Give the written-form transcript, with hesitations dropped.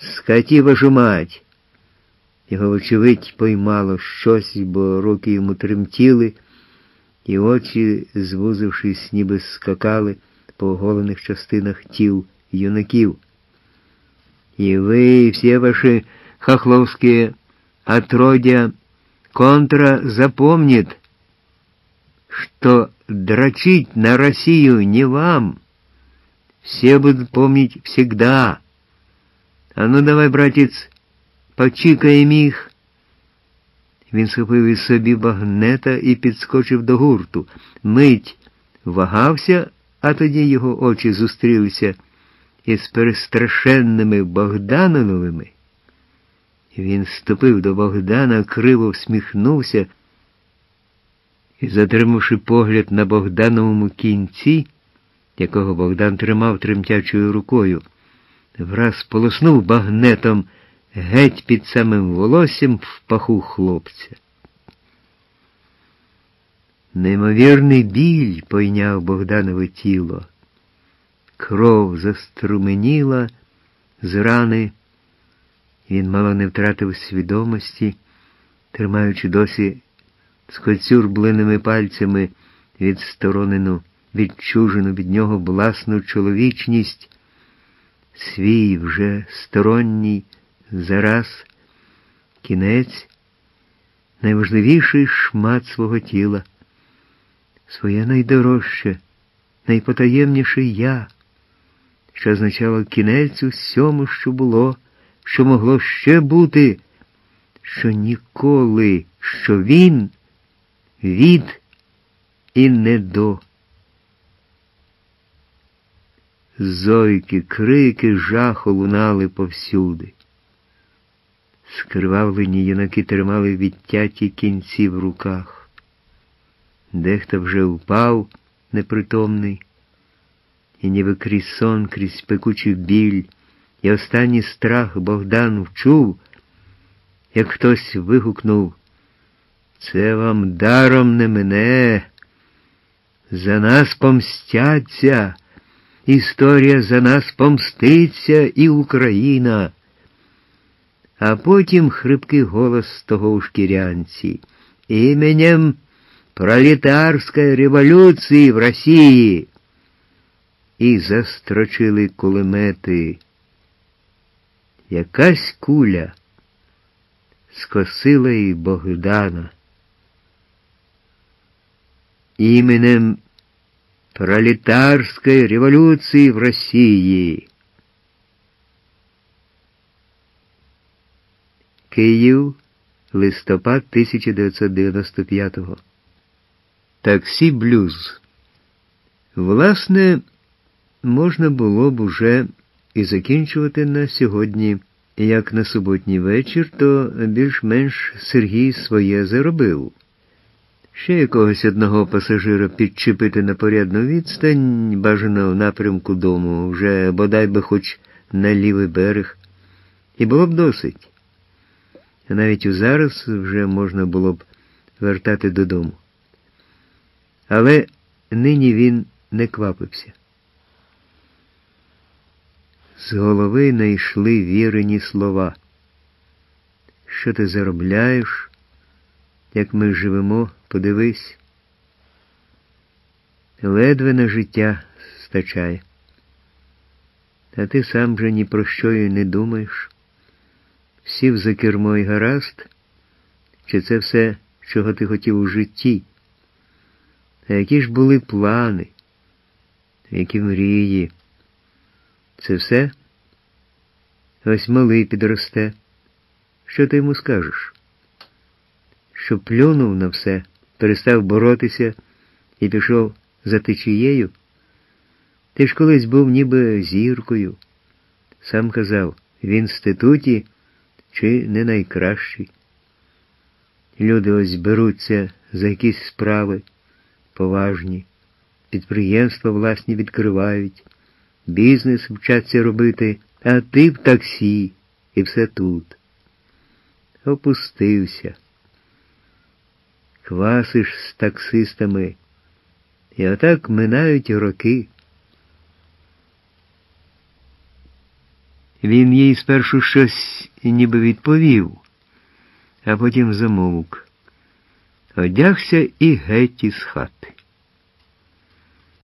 Скаті вашу мать! Його, вочевидь, поймало щось, бо руки йому тремтіли, і очі, звузившись, ніби скакали по оголених частинах тіл юнаків. И вы, и все ваши хохловские отродья контра запомнит, что дрочить на Россию не вам. Все будут помнить всегда. А ну давай, братец, почикаємо їх. Він схопив із собі багнета і підскочив до гурту. Мить вагався, а тоді його очі зустрілися із перестрашенними Богдановими. Він ступив до Богдана, криво всміхнувся і, затримавши погляд на Богдановому кінці, якого Богдан тримав тремтячою рукою, враз полоснув багнетом геть під самим волоссям в паху хлопця. Неймовірний біль пойняв Богданове тіло. Кров заструменіла з рани. Він мало не втратив свідомості, тримаючи досі скоцюрбленими пальцями відсторонену, відчужену від нього власну чоловічність, свій вже сторонній зараз кінець, найважливіший шмат свого тіла, своє найдорожче, найпотаємніше «я», що означало кінець усьому, що було, що могло ще бути, що ніколи, що він від і не до. Зойки, крики жаху лунали повсюди. Скривавлені юнаки тримали відтяті кінці в руках. Дехто вже впав, непритомний, і ніби крізь сон, крізь пекучий біль, і останній страх Богдан вчув, як хтось вигукнув: «Це вам даром не мине! За нас помстяться! Історія за нас помститься і Україна!» А потім хрипкий голос того у шкірянці: «Іменем пролетарської революції в Росії!» І застрочили кулемети. Якась куля скосила і Богдана. Іменем пролетарської революції в Росії. Київ, листопад 1995-го. Таксі блюз. Власне, можна було б уже і закінчувати на сьогодні. Як на суботній вечір, то більш-менш Сергій своє заробив. Ще якогось одного пасажира підчепити на порядну відстань, бажано в напрямку дому, вже бодай би хоч на лівий берег, і було б досить. А навіть зараз вже можна було б вертати додому. Але нині він не квапився. З голови не йшли вірені слова. Що ти заробляєш? Як ми живемо, подивись. Ледве на життя стачає. А ти сам же ні про що й не думаєш. Сів за кермо й гаразд, чи це все, чого ти хотів у житті? А які ж були плани? Які мрії? Це все? Ось малий підросте. Що ти йому скажеш? Що плюнув на все, перестав боротися і пішов за течією? Ти ж колись був ніби зіркою. Сам казав, в інституті чи не найкращий. Люди ось беруться за якісь справи поважні, підприємства власні відкривають, бізнес вчаться робити, а ти в таксі, і все тут. Опустився. Квасиш з таксистами, і отак минають роки. Він їй спершу щось ніби відповів, а потім замовк. Одягся і геть із хати.